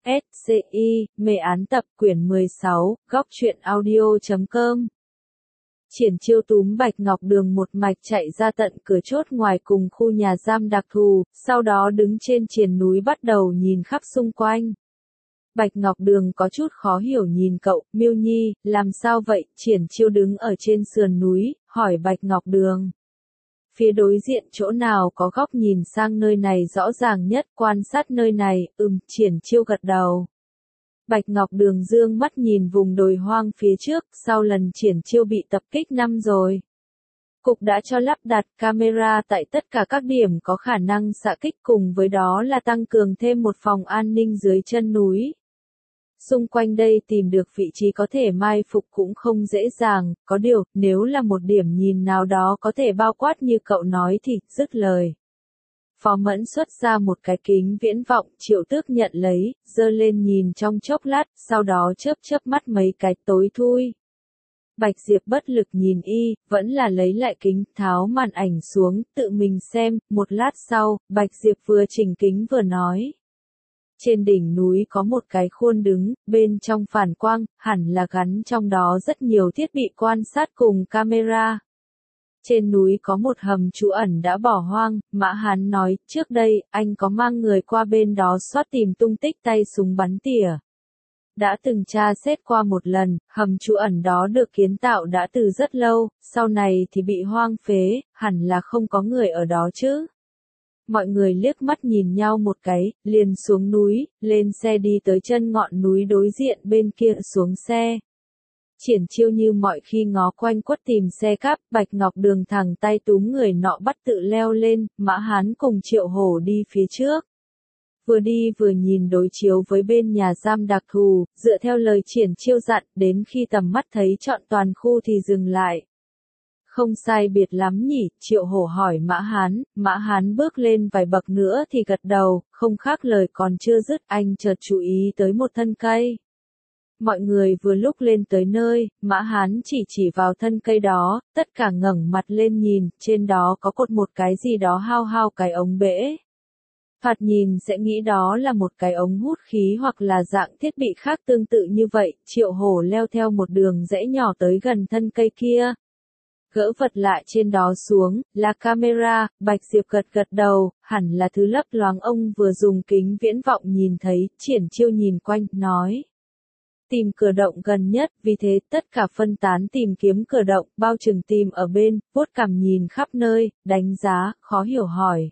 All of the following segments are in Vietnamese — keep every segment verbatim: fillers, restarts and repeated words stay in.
S C I, mê án tập quyển mười sáu, góc truyện audio chấm com. Triển Chiêu túm Bạch Ngọc Đường một mạch chạy ra tận cửa chốt ngoài cùng khu nhà giam đặc thù, sau đó đứng trên triền núi bắt đầu nhìn khắp xung quanh. Bạch Ngọc Đường có chút khó hiểu nhìn cậu, Miêu Nhi, làm sao vậy? Triển Chiêu đứng ở trên sườn núi, hỏi Bạch Ngọc Đường. Phía đối diện chỗ nào có góc nhìn sang nơi này rõ ràng nhất, quan sát nơi này, ừm, Triển Chiêu gật đầu. Bạch Ngọc Đường dương mắt nhìn vùng đồi hoang phía trước, sau lần Triển Chiêu bị tập kích năm rồi. Cục đã cho lắp đặt camera tại tất cả các điểm có khả năng xạ kích, cùng với đó là tăng cường thêm một phòng an ninh dưới chân núi. Xung quanh đây tìm được vị trí có thể mai phục cũng không dễ dàng, có điều, nếu là một điểm nhìn nào đó có thể bao quát như cậu nói thì, dứt lời. Phó Mẫn xuất ra một cái kính viễn vọng, Triệu Tước nhận lấy, giơ lên nhìn trong chốc lát, sau đó chớp chớp mắt mấy cái, tối thui. Bạch Diệp bất lực nhìn y, vẫn là lấy lại kính, tháo màn ảnh xuống, tự mình xem, một lát sau, Bạch Diệp vừa chỉnh kính vừa nói. Trên đỉnh núi có một cái khuôn đứng, bên trong phản quang, hẳn là gắn trong đó rất nhiều thiết bị quan sát cùng camera. Trên núi có một hầm trú ẩn đã bỏ hoang, Mã Hán nói, trước đây, anh có mang người qua bên đó soát tìm tung tích tay súng bắn tỉa. Đã từng tra xét qua một lần, hầm trú ẩn đó được kiến tạo đã từ rất lâu, sau này thì bị hoang phế, hẳn là không có người ở đó chứ. Mọi người liếc mắt nhìn nhau một cái, liền xuống núi, lên xe đi tới chân ngọn núi đối diện bên kia, xuống xe. Triển Chiêu như mọi khi ngó quanh quất tìm xe cắp, Bạch Ngọc Đường thẳng tay túm người nọ bắt tự leo lên, Mã Hán cùng Triệu Hổ đi phía trước. Vừa đi vừa nhìn đối chiếu với bên nhà giam đặc thù, dựa theo lời Triển Chiêu dặn, đến khi tầm mắt thấy trọn toàn khu thì dừng lại. Không sai biệt lắm nhỉ, Triệu Hổ hỏi Mã Hán, Mã Hán bước lên vài bậc nữa thì gật đầu, không khác lời còn chưa dứt, anh chợt chú ý tới một thân cây. Mọi người vừa lúc lên tới nơi, Mã Hán chỉ chỉ vào thân cây đó, tất cả ngẩng mặt lên nhìn, trên đó có cột một cái gì đó hao hao cái ống bể. Thoạt nhìn sẽ nghĩ đó là một cái ống hút khí hoặc là dạng thiết bị khác tương tự như vậy, Triệu Hổ leo theo một đường rẽ nhỏ tới gần thân cây kia. Gỡ vật lại trên đó xuống, là camera, Bạch Diệp gật gật đầu, hẳn là thứ lấp loáng ông vừa dùng kính viễn vọng nhìn thấy, Triển Chiêu nhìn quanh, nói. Tìm cửa động gần nhất, vì thế tất cả phân tán tìm kiếm cửa động, bao trừng tìm ở bên, vuốt cằm nhìn khắp nơi, đánh giá, khó hiểu hỏi.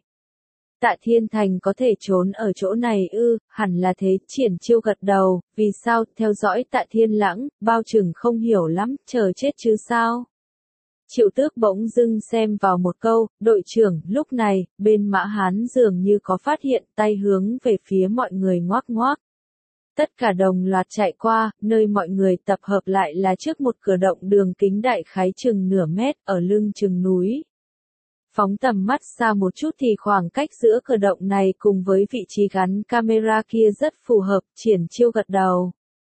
Tạ Thiên Thành có thể trốn ở chỗ này ư, hẳn là thế, Triển Chiêu gật đầu, vì sao, theo dõi Tạ Thiên Lãng, bao trừng không hiểu lắm, chờ chết chứ sao. Triệu Tước bỗng dưng xem vào một câu, đội trưởng, lúc này, bên Mã Hán dường như có phát hiện, tay hướng về phía mọi người ngoác ngoác. Tất cả đồng loạt chạy qua, nơi mọi người tập hợp lại là trước một cửa động đường kính đại khái chừng nửa mét, ở lưng chừng núi. Phóng tầm mắt xa một chút thì khoảng cách giữa cửa động này cùng với vị trí gắn camera kia rất phù hợp, Triển Chiêu gật đầu.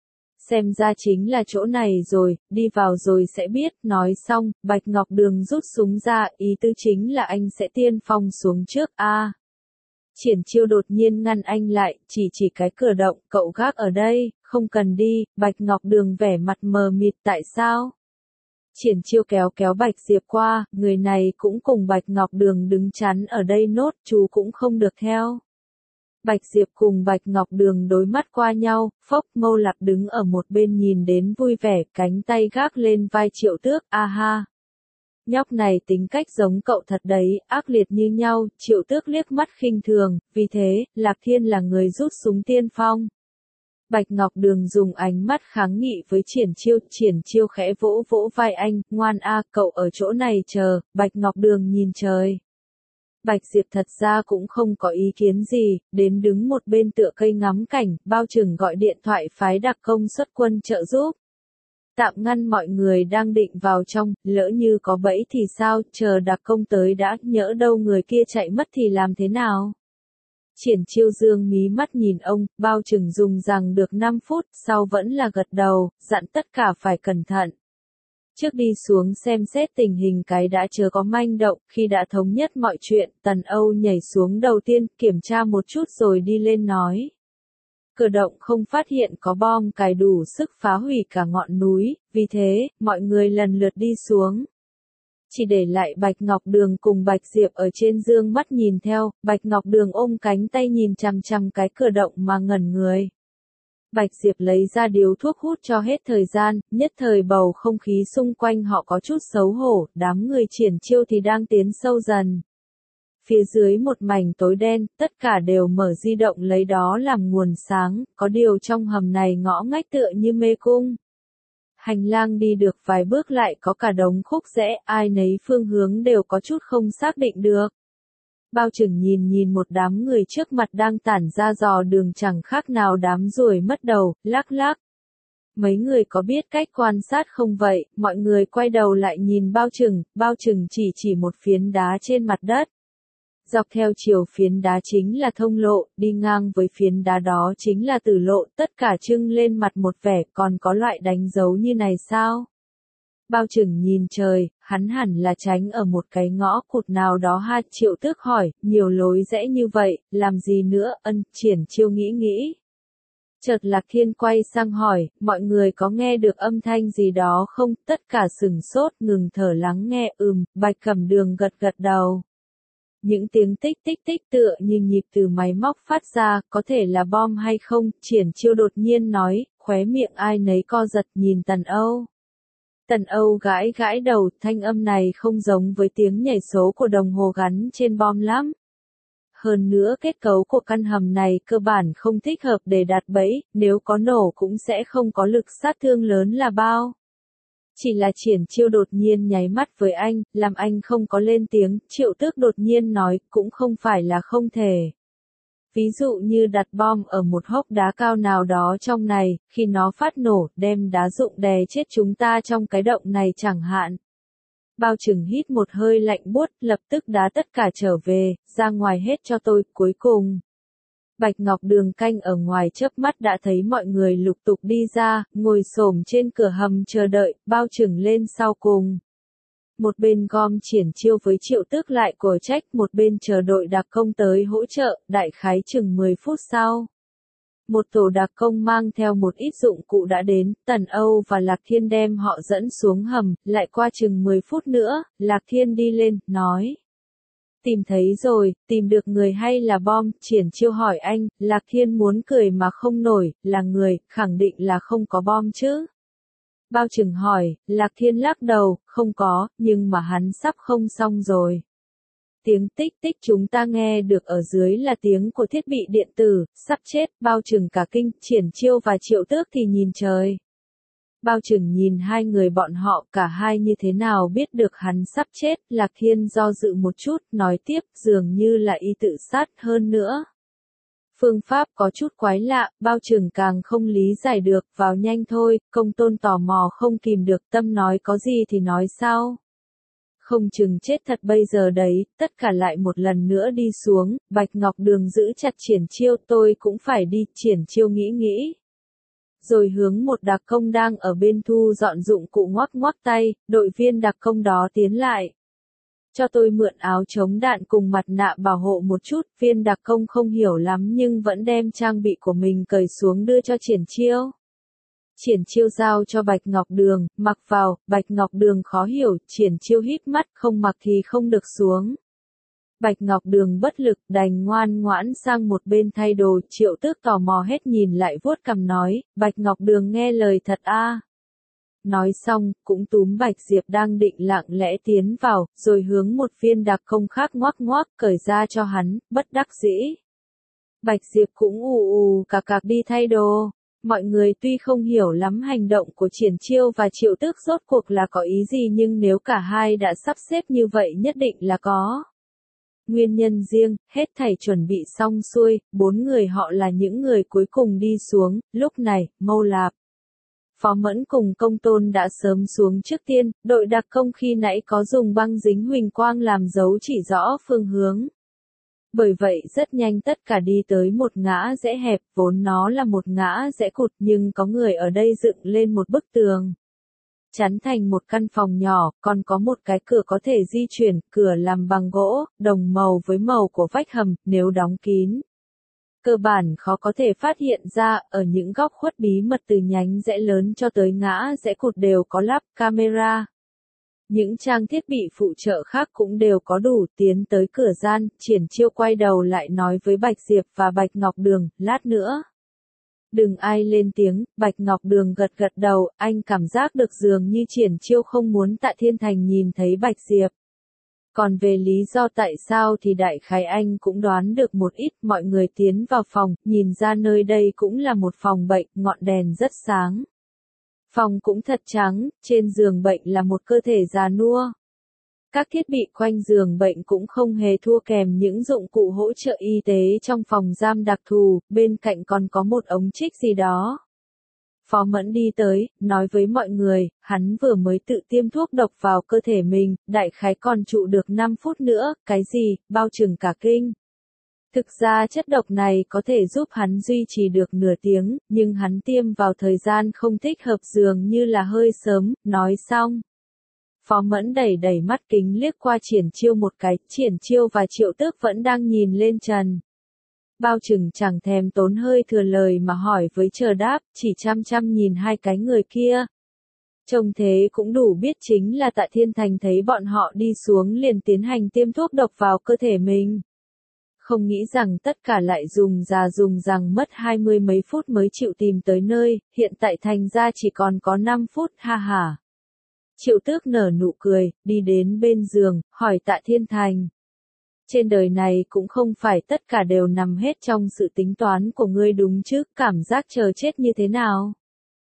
Xem ra chính là chỗ này rồi, đi vào rồi sẽ biết, nói xong, Bạch Ngọc Đường rút súng ra, ý tư chính là anh sẽ tiên phong xuống trước, a. À. Triển Chiêu đột nhiên ngăn anh lại, chỉ chỉ cái cửa động, cậu gác ở đây, không cần đi, Bạch Ngọc Đường vẻ mặt mờ mịt, tại sao? Triển Chiêu kéo kéo Bạch Diệp qua, người này cũng cùng Bạch Ngọc Đường đứng chắn ở đây nốt, chú cũng không được theo. Bạch Diệp cùng Bạch Ngọc Đường đối mắt qua nhau, phốc, Mâu Lạp đứng ở một bên nhìn đến vui vẻ, cánh tay gác lên vai Triệu Tước, a ha. Nhóc này tính cách giống cậu thật đấy, ác liệt như nhau, Triệu Tước liếc mắt khinh thường, vì thế, Lạc Thiên là người rút súng tiên phong. Bạch Ngọc Đường dùng ánh mắt kháng nghị với Triển Chiêu, Triển Chiêu khẽ vỗ vỗ vai anh, ngoan a, cậu ở chỗ này chờ, Bạch Ngọc Đường nhìn trời. Bạch Diệp thật ra cũng không có ý kiến gì, đến đứng một bên tựa cây ngắm cảnh, bao trừng gọi điện thoại phái đặc công xuất quân trợ giúp. Tạm ngăn mọi người đang định vào trong, lỡ như có bẫy thì sao, chờ đặc công tới đã, nhỡ đâu người kia chạy mất thì làm thế nào? Triển Chiêu dương mí mắt nhìn ông, bao trừng dùng rằng được năm phút, sau vẫn là gật đầu, dặn tất cả phải cẩn thận. Trước đi xuống xem xét tình hình cái đã chớ có manh động, khi đã thống nhất mọi chuyện, Tần Âu nhảy xuống đầu tiên, kiểm tra một chút rồi đi lên nói. cơ động không phát hiện có bom cài đủ sức phá hủy cả ngọn núi, vì thế, mọi người lần lượt đi xuống. Chỉ để lại Bạch Ngọc Đường cùng Bạch Diệp ở trên dương mắt nhìn theo, Bạch Ngọc Đường ôm cánh tay nhìn chằm chằm cái cửa động mà ngẩn người. Bạch Diệp lấy ra điếu thuốc hút cho hết thời gian, nhất thời bầu không khí xung quanh họ có chút xấu hổ, đám người triển chiêu thì đang tiến sâu dần. Phía dưới một mảnh tối đen, tất cả đều mở di động lấy đó làm nguồn sáng, có điều trong hầm này ngõ ngách tựa như mê cung. Hành lang đi được vài bước lại có cả đống khúc rẽ, ai nấy phương hướng đều có chút không xác định được. Bao Trừng nhìn nhìn một đám người trước mặt đang tản ra dò đường chẳng khác nào đám ruồi mất đầu, lắc lắc. Mấy người có biết cách quan sát không vậy? Mọi người quay đầu lại nhìn Bao Trừng, Bao Trừng chỉ chỉ một phiến đá trên mặt đất. Dọc theo chiều phiến đá chính là thông lộ, đi ngang với phiến đá đó chính là tử lộ, tất cả trưng lên mặt một vẻ, còn có loại đánh dấu như này sao? Bao Trừng nhìn trời, hắn hẳn là tránh ở một cái ngõ cụt nào đó ha. Triệu Tước hỏi, nhiều lối rẽ như vậy, làm gì nữa? Ân, Triển Chiêu nghĩ nghĩ. Chợt Lạc Thiên quay sang hỏi, mọi người có nghe được âm thanh gì đó không? Tất cả sửng sốt, ngừng thở lắng nghe. Ừm, Bạch Cẩm Đường gật gật đầu. Những tiếng tích tích tích tựa như nhịp từ máy móc phát ra, có thể là bom hay không? Triển Chiêu đột nhiên nói, khóe miệng ai nấy co giật nhìn Tần Âu. Tần Âu gãi gãi đầu, thanh âm này không giống với tiếng nhảy số của đồng hồ gắn trên bom lắm. Hơn nữa kết cấu của căn hầm này cơ bản không thích hợp để đặt bẫy, nếu có nổ cũng sẽ không có lực sát thương lớn là bao. Chỉ là Triển Chiêu đột nhiên nháy mắt với anh, làm anh không có lên tiếng. Triệu Tước đột nhiên nói, cũng không phải là không thể. Ví dụ như đặt bom ở một hốc đá cao nào đó trong này, khi nó phát nổ, đem đá rụng đè chết chúng ta trong cái động này chẳng hạn. Bao Trừng hít một hơi lạnh buốt, lập tức đá tất cả trở về, ra ngoài hết cho tôi. Cuối cùng, Bạch Ngọc Đường canh ở ngoài chớp mắt đã thấy mọi người lục tục đi ra, ngồi xổm trên cửa hầm chờ đợi. Bao Trừng lên sau cùng. Một bên gom Triển Chiêu với Triệu Tước lại của trách, một bên chờ đội đặc công tới hỗ trợ. Đại khái chừng mười phút sau, một tổ đặc công mang theo một ít dụng cụ đã đến. Tần Âu và Lạc Thiên đem họ dẫn xuống hầm. Lại qua chừng mười phút nữa, Lạc Thiên đi lên, nói. Tìm thấy rồi, tìm được người hay là bom? Triển Chiêu hỏi anh. Lạc Thiên muốn cười mà không nổi, là người, khẳng định là không có bom chứ. Bao Trừng hỏi, Lạc Thiên lắc đầu, không có, nhưng mà hắn sắp không xong rồi. Tiếng tích tích chúng ta nghe được ở dưới là tiếng của thiết bị điện tử, sắp chết. Bao Trừng cả kinh, Triển Chiêu và Triệu Tước thì nhìn trời. Bao Trừng nhìn hai người bọn họ, cả hai như thế nào biết được hắn sắp chết? Lạc Thiên do dự một chút, nói tiếp, dường như là y tự sát hơn nữa. Phương pháp có chút quái lạ, Bao Trừng càng không lý giải được, vào nhanh thôi. Công Tôn tò mò không kìm được, tâm nói có gì thì nói sao? Không chừng chết thật bây giờ đấy. Tất cả lại một lần nữa đi xuống. Bạch Ngọc Đường giữ chặt Triển Chiêu, tôi cũng phải đi. Triển Chiêu nghĩ nghĩ, rồi hướng một đặc công đang ở bên thu dọn dụng cụ ngoắc ngoắc tay. Đội viên đặc công đó tiến lại. Cho tôi mượn áo chống đạn cùng mặt nạ bảo hộ một chút. Viên đặc công không hiểu lắm nhưng vẫn đem trang bị của mình cởi xuống đưa cho Triển Chiêu. Triển Chiêu giao cho Bạch Ngọc Đường, mặc vào. Bạch Ngọc Đường khó hiểu, Triển Chiêu híp mắt, không mặc thì không được xuống. Bạch Ngọc Đường bất lực, đành ngoan ngoãn sang một bên thay đồ. Triệu Tước tò mò hết nhìn lại vuốt cằm nói, Bạch Ngọc Đường nghe lời thật a. Nói xong, cũng túm Bạch Diệp đang định lặng lẽ tiến vào, rồi hướng một viên đặc công khác ngoắc ngoắc cởi ra cho hắn, bất đắc dĩ. Bạch Diệp cũng ù ù cà cạc đi thay đồ. Mọi người tuy không hiểu lắm hành động của Triển Chiêu và Triệu Tước rốt cuộc là có ý gì, nhưng nếu cả hai đã sắp xếp như vậy nhất định là có nguyên nhân riêng. Hết thảy chuẩn bị xong xuôi, bốn người họ là những người cuối cùng đi xuống. Lúc này, Mâu Lạp, Phó Mẫn cùng Công Tôn đã sớm xuống trước tiên. Đội đặc công khi nãy có dùng băng dính huỳnh quang làm dấu chỉ rõ phương hướng. Bởi vậy rất nhanh tất cả đi tới một ngã rẽ hẹp, vốn nó là một ngã rẽ cụt nhưng có người ở đây dựng lên một bức tường. Chắn thành một căn phòng nhỏ, còn có một cái cửa có thể di chuyển, cửa làm bằng gỗ, đồng màu với màu của vách hầm, nếu đóng kín. cơ bản khó có thể phát hiện ra, ở những góc khuất bí mật từ nhánh rẽ lớn cho tới ngã rẽ cụt đều có lắp camera. Những trang thiết bị phụ trợ khác cũng đều có đủ. Tiến tới cửa gian, Triển Chiêu quay đầu lại nói với Bạch Diệp và Bạch Ngọc Đường, lát nữa. Đừng ai lên tiếng, Bạch Ngọc Đường gật gật đầu, anh cảm giác được dường như Triển Chiêu không muốn Tạ Thiên Thành nhìn thấy Bạch Diệp. Còn về lý do tại sao thì đại khái anh cũng đoán được một ít. Mọi người tiến vào phòng, nhìn ra nơi đây cũng là một phòng bệnh, ngọn đèn rất sáng. Phòng cũng thật trắng, trên giường bệnh là một cơ thể già nua. Các thiết bị quanh giường bệnh cũng không hề thua kèm những dụng cụ hỗ trợ y tế trong phòng giam đặc thù, bên cạnh còn có một ống trích gì đó. Phó Mẫn đi tới, nói với mọi người, hắn vừa mới tự tiêm thuốc độc vào cơ thể mình, đại khái còn trụ được năm phút nữa, cái gì, bao trừng cả kinh. Thực ra chất độc này có thể giúp hắn duy trì được nửa tiếng, nhưng hắn tiêm vào thời gian không thích hợp dường như là hơi sớm, nói xong. Phó Mẫn đẩy đẩy mắt kính liếc qua Triển Chiêu một cái, Triển Chiêu và Triệu Tước vẫn đang nhìn lên trần. Bao trừng chẳng thèm tốn hơi thừa lời mà hỏi với chờ đáp, chỉ chăm chăm nhìn hai cái người kia. Trông thế cũng đủ biết chính là Tạ Thiên Thành thấy bọn họ đi xuống liền tiến hành tiêm thuốc độc vào cơ thể mình. Không nghĩ rằng tất cả lại dùng già dùng rằng mất hai mươi mấy phút mới chịu tìm tới nơi, hiện tại thành ra chỉ còn có năm phút, ha ha. Triệu Tước nở nụ cười, đi đến bên giường, hỏi Tạ Thiên Thành. Trên đời này cũng không phải tất cả đều nằm hết trong sự tính toán của ngươi đúng chứ, cảm giác chờ chết như thế nào?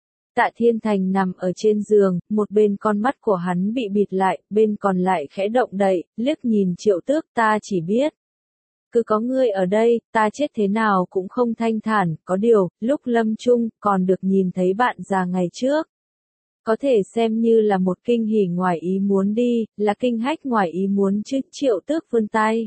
Tạ Thiên Thành nằm ở trên giường, một bên con mắt của hắn bị bịt lại, bên còn lại khẽ động đậy, liếc nhìn Triệu Tước, ta chỉ biết. Cứ có ngươi ở đây, ta chết thế nào cũng không thanh thản, có điều, lúc lâm chung, còn được nhìn thấy bạn già ngày trước. Có thể xem như là một kinh hỉ ngoài ý muốn đi, là kinh hách ngoài ý muốn chứ. Triệu Tước vươn tay.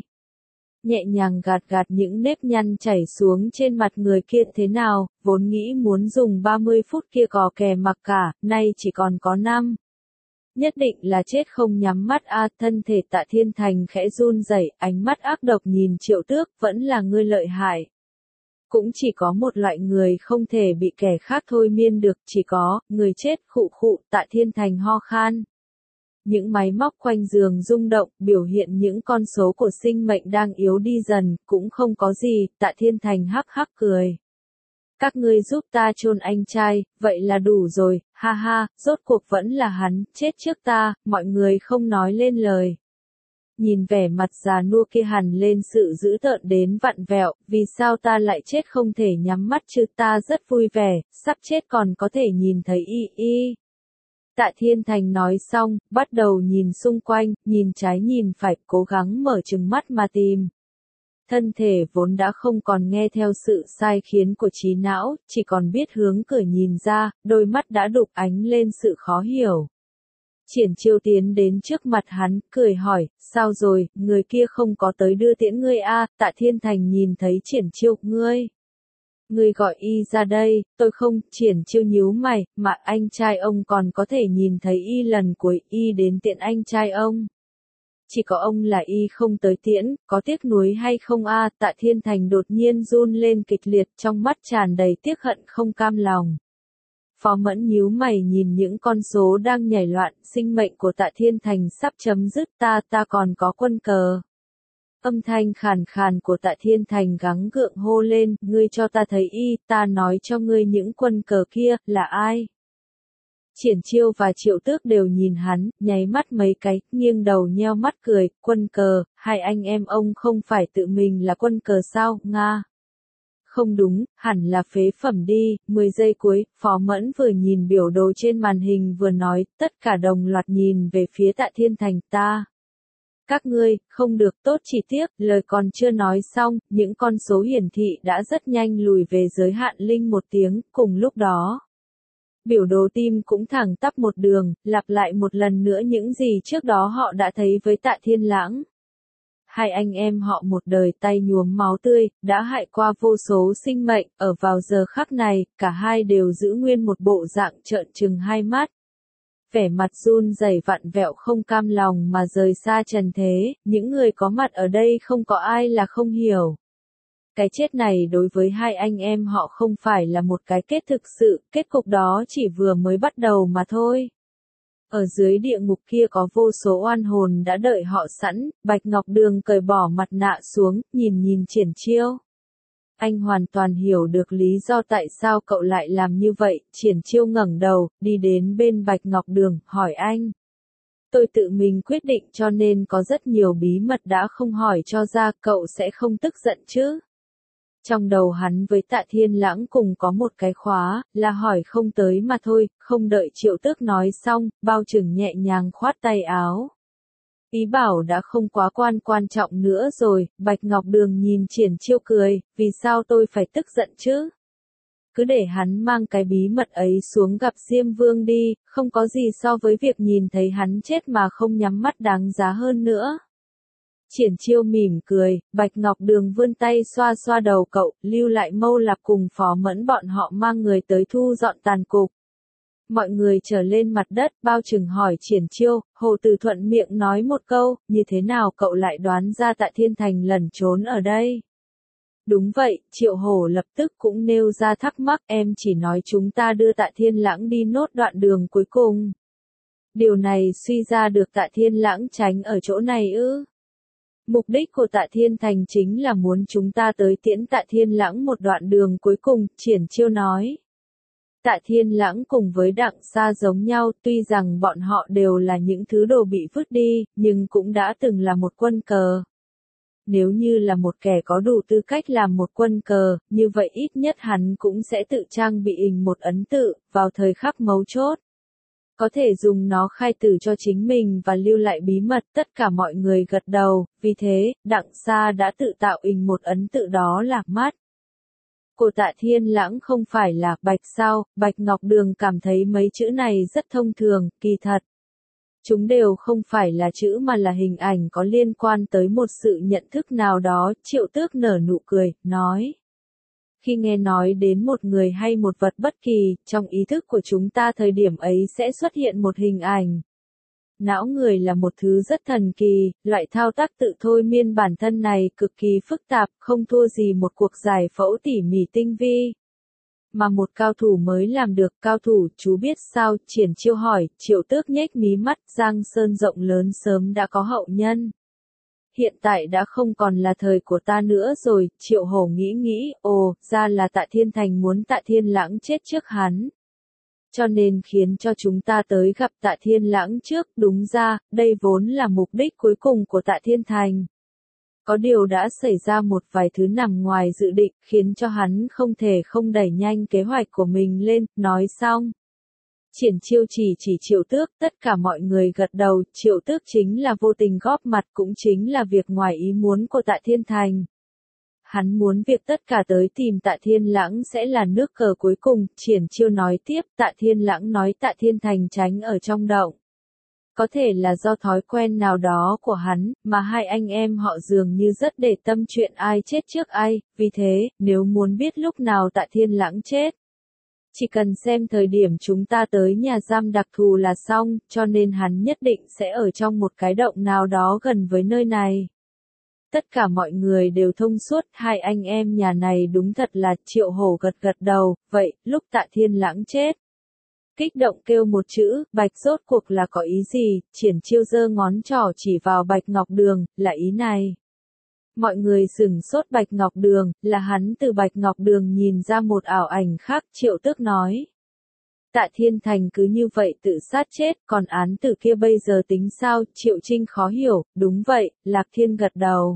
Nhẹ nhàng gạt gạt những nếp nhăn chảy xuống trên mặt người kia thế nào, vốn nghĩ muốn dùng ba mươi phút kia gò kè mặc cả, nay chỉ còn có năm. Nhất định là chết không nhắm mắt a. Thân thể Tạ Thiên Thành khẽ run rẩy, ánh mắt ác độc nhìn Triệu Tước, vẫn là ngươi lợi hại. Cũng chỉ có một loại người không thể bị kẻ khác thôi miên được, chỉ có, người chết, khụ khụ. Tạ Thiên Thành ho khan. Những máy móc quanh giường rung động, biểu hiện những con số của sinh mệnh đang yếu đi dần, cũng không có gì. Tạ Thiên Thành hắc hắc cười. Các ngươi giúp ta chôn anh trai, vậy là đủ rồi, ha ha, rốt cuộc vẫn là hắn, chết trước ta, mọi người không nói lên lời. Nhìn vẻ mặt già nua kia hằn lên sự dữ tợn đến vặn vẹo, vì sao ta lại chết không thể nhắm mắt chứ, ta rất vui vẻ, sắp chết còn có thể nhìn thấy y y. Tạ Thiên Thành nói xong, bắt đầu nhìn xung quanh, nhìn trái nhìn phải, cố gắng mở trừng mắt mà tìm. Thân thể vốn đã không còn nghe theo sự sai khiến của trí não, chỉ còn biết hướng cửa nhìn ra, đôi mắt đã đục ánh lên sự khó hiểu. Triển Chiêu tiến đến trước mặt hắn, cười hỏi, sao rồi, người kia không có tới đưa tiễn ngươi a? Tạ Thiên Thành nhìn thấy Triển Chiêu, ngươi. Ngươi gọi y ra đây, tôi không. Triển Chiêu nhíu mày, mà anh trai ông còn có thể nhìn thấy y lần cuối, y đến tiễn anh trai ông. Chỉ có ông là y không tới tiễn, có tiếc nuối hay không a? Tạ Thiên Thành đột nhiên run lên kịch liệt, trong mắt tràn đầy tiếc hận không cam lòng. Phó Mẫn nhíu mày nhìn những con số đang nhảy loạn, sinh mệnh của Tạ Thiên Thành sắp chấm dứt, ta ta còn có quân cờ. Âm thanh khàn khàn của Tạ Thiên Thành gắng gượng hô lên, ngươi cho ta thấy y, ta nói cho ngươi những quân cờ kia, là ai? Triển Chiêu và Triệu Tước đều nhìn hắn, nháy mắt mấy cái, nghiêng đầu nheo mắt cười, quân cờ, hai anh em ông không phải tự mình là quân cờ sao, Nga? Không đúng, hẳn là phế phẩm đi. Mười giây cuối, Phó Mẫn vừa nhìn biểu đồ trên màn hình vừa nói, tất cả đồng loạt nhìn về phía Tạ Thiên Thành, ta. Các ngươi, không được, tốt chỉ tiếc, lời còn chưa nói xong, những con số hiển thị đã rất nhanh lùi về giới hạn linh một tiếng, cùng lúc đó. Biểu đồ tim cũng thẳng tắp một đường, lặp lại một lần nữa những gì trước đó họ đã thấy với Tạ Thiên Lãng. Hai anh em họ một đời tay nhuốm máu tươi, đã hại qua vô số sinh mệnh, ở vào giờ khắc này, cả hai đều giữ nguyên một bộ dạng trợn trừng hai mắt. Vẻ mặt run rẩy vặn vẹo không cam lòng mà rời xa trần thế, những người có mặt ở đây không có ai là không hiểu. Cái chết này đối với hai anh em họ không phải là một cái kết thực sự, kết cục đó chỉ vừa mới bắt đầu mà thôi. Ở dưới địa ngục kia có vô số oan hồn đã đợi họ sẵn, Bạch Ngọc Đường cởi bỏ mặt nạ xuống, nhìn nhìn Triển Chiêu. Anh hoàn toàn hiểu được lý do tại sao cậu lại làm như vậy, Triển Chiêu ngẩng đầu, đi đến bên Bạch Ngọc Đường, hỏi anh. Tôi tự mình quyết định cho nên có rất nhiều bí mật đã không hỏi cho ra, cậu sẽ không tức giận chứ? Trong đầu hắn với Tạ Thiên Lãng cùng có một cái khóa, là hỏi không tới mà thôi, không đợi Triệu Tước nói xong, Bao Trừng nhẹ nhàng khoát tay áo. Ý bảo đã không quá quan quan trọng nữa rồi, Bạch Ngọc Đường nhìn Triển Chiêu cười, vì sao tôi phải tức giận chứ? Cứ để hắn mang cái bí mật ấy xuống gặp Diêm Vương đi, không có gì so với việc nhìn thấy hắn chết mà không nhắm mắt đáng giá hơn nữa. Triển Chiêu mỉm cười, Bạch Ngọc Đường vươn tay xoa xoa đầu cậu, lưu lại Mâu Lạp cùng Phó Mẫn bọn họ mang người tới thu dọn tàn cục. Mọi người trở lên mặt đất, Bao Trừng hỏi Triển Chiêu, Hồ Từ thuận miệng nói một câu, như thế nào cậu lại đoán ra Tạ Thiên Thành lẩn trốn ở đây? Đúng vậy, Triệu Hổ lập tức cũng nêu ra thắc mắc, em chỉ nói chúng ta đưa Tạ Thiên Lãng đi nốt đoạn đường cuối cùng. Điều này suy ra được Tạ Thiên Lãng tránh ở chỗ này ư? Mục đích của Tạ Thiên Thành chính là muốn chúng ta tới tiễn Tạ Thiên Lãng một đoạn đường cuối cùng, Triển Chiêu nói. Tạ Thiên Lãng cùng với Đặng Sa giống nhau, tuy rằng bọn họ đều là những thứ đồ bị vứt đi, nhưng cũng đã từng là một quân cờ. Nếu như là một kẻ có đủ tư cách làm một quân cờ, như vậy ít nhất hắn cũng sẽ tự trang bị hình một ấn tự, vào thời khắc mấu chốt. Có thể dùng nó khai tử cho chính mình và lưu lại bí mật, tất cả mọi người gật đầu, vì thế, Đặng Sa đã tự tạo hình một ấn tự đó là mắt. Của Tạ Thiên Lãng không phải là bạch sao, Bạch Ngọc Đường cảm thấy mấy chữ này rất thông thường, kỳ thật. Chúng đều không phải là chữ mà là hình ảnh có liên quan tới một sự nhận thức nào đó, Triệu Tước nở nụ cười, nói. Khi nghe nói đến một người hay một vật bất kỳ, trong ý thức của chúng ta thời điểm ấy sẽ xuất hiện một hình ảnh. Não người là một thứ rất thần kỳ, loại thao tác tự thôi miên bản thân này cực kỳ phức tạp, không thua gì một cuộc giải phẫu tỉ mỉ tinh vi. Mà một cao thủ mới làm được, cao thủ, chú biết sao, Triển Chiêu hỏi, Triệu Tước nhếch mí mắt, Giang Sơn rộng lớn sớm đã có hậu nhân. Hiện tại đã không còn là thời của ta nữa rồi, Triệu Hổ nghĩ nghĩ, ồ, ra là Tạ Thiên Thành muốn Tạ Thiên Lãng chết trước hắn. Cho nên khiến cho chúng ta tới gặp Tạ Thiên Lãng trước, đúng ra, đây vốn là mục đích cuối cùng của Tạ Thiên Thành. Có điều đã xảy ra một vài thứ nằm ngoài dự định, khiến cho hắn không thể không đẩy nhanh kế hoạch của mình lên, nói xong. Triển Chiêu chỉ chỉ Triệu Tước, tất cả mọi người gật đầu, Triệu Tước chính là vô tình góp mặt cũng chính là việc ngoài ý muốn của Tạ Thiên Thành. Hắn muốn việc tất cả tới tìm Tạ Thiên Lãng sẽ là nước cờ cuối cùng, Triển Chiêu nói tiếp, Tạ Thiên Lãng nói Tạ Thiên Thành tránh ở trong động. Có thể là do thói quen nào đó của hắn, mà hai anh em họ dường như rất để tâm chuyện ai chết trước ai, vì thế, nếu muốn biết lúc nào Tạ Thiên Lãng chết. Chỉ cần xem thời điểm chúng ta tới nhà giam đặc thù là xong, cho nên hắn nhất định sẽ ở trong một cái động nào đó gần với nơi này. Tất cả mọi người đều thông suốt, hai anh em nhà này đúng thật là, Triệu Hổ gật gật đầu, vậy, lúc Tạ Thiên Lãng chết. Kích động kêu một chữ, Bạch rốt cuộc là có ý gì, Triển Chiêu giơ ngón trỏ chỉ vào Bạch Ngọc Đường, là ý này. Mọi người sửng sốt Bạch Ngọc Đường, là hắn từ Bạch Ngọc Đường nhìn ra một ảo ảnh khác, Triệu Tước nói. Tạ Thiên Thành cứ như vậy tự sát chết, còn án tử kia bây giờ tính sao, Triệu Trinh khó hiểu, đúng vậy, Lạc Thiên gật đầu.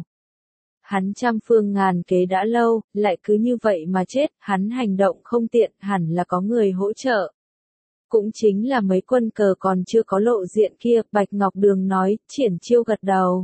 Hắn trăm phương ngàn kế đã lâu, lại cứ như vậy mà chết, hắn hành động không tiện, hẳn là có người hỗ trợ. Cũng chính là mấy quân cờ còn chưa có lộ diện kia, Bạch Ngọc Đường nói, Triển Chiêu gật đầu.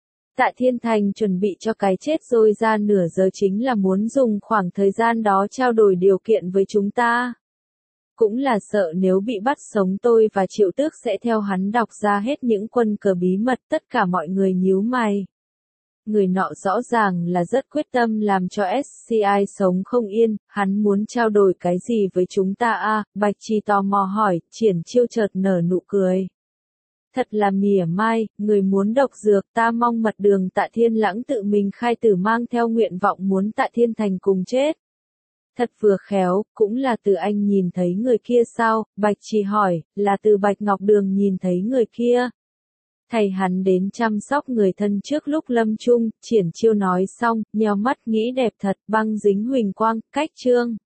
Tạ Thiên Thành chuẩn bị cho cái chết rồi ra nửa giờ chính là muốn dùng khoảng thời gian đó trao đổi điều kiện với chúng ta. Cũng là sợ nếu bị bắt sống tôi và Triệu Tước sẽ theo hắn đọc ra hết những quân cờ bí mật, tất cả mọi người nhíu mày. Người nọ rõ ràng là rất quyết tâm làm cho ét xê i sống không yên, hắn muốn trao đổi cái gì với chúng ta a? À, Bạch Chi tò mò hỏi, Triển Chiêu chợt nở nụ cười. Thật là mỉa mai, người muốn độc dược, ta mong mật đường Tạ Thiên Lãng tự mình khai tử mang theo nguyện vọng muốn Tạ Thiên Thành cùng chết. Thật vừa khéo, cũng là từ anh nhìn thấy người kia sao, Bạch Chỉ hỏi, là từ Bạch Ngọc Đường nhìn thấy người kia. Thầy hắn đến chăm sóc người thân trước lúc lâm chung, Triển Chiêu nói xong, nheo mắt nghĩ đẹp thật, băng dính huỳnh quang, cách chương.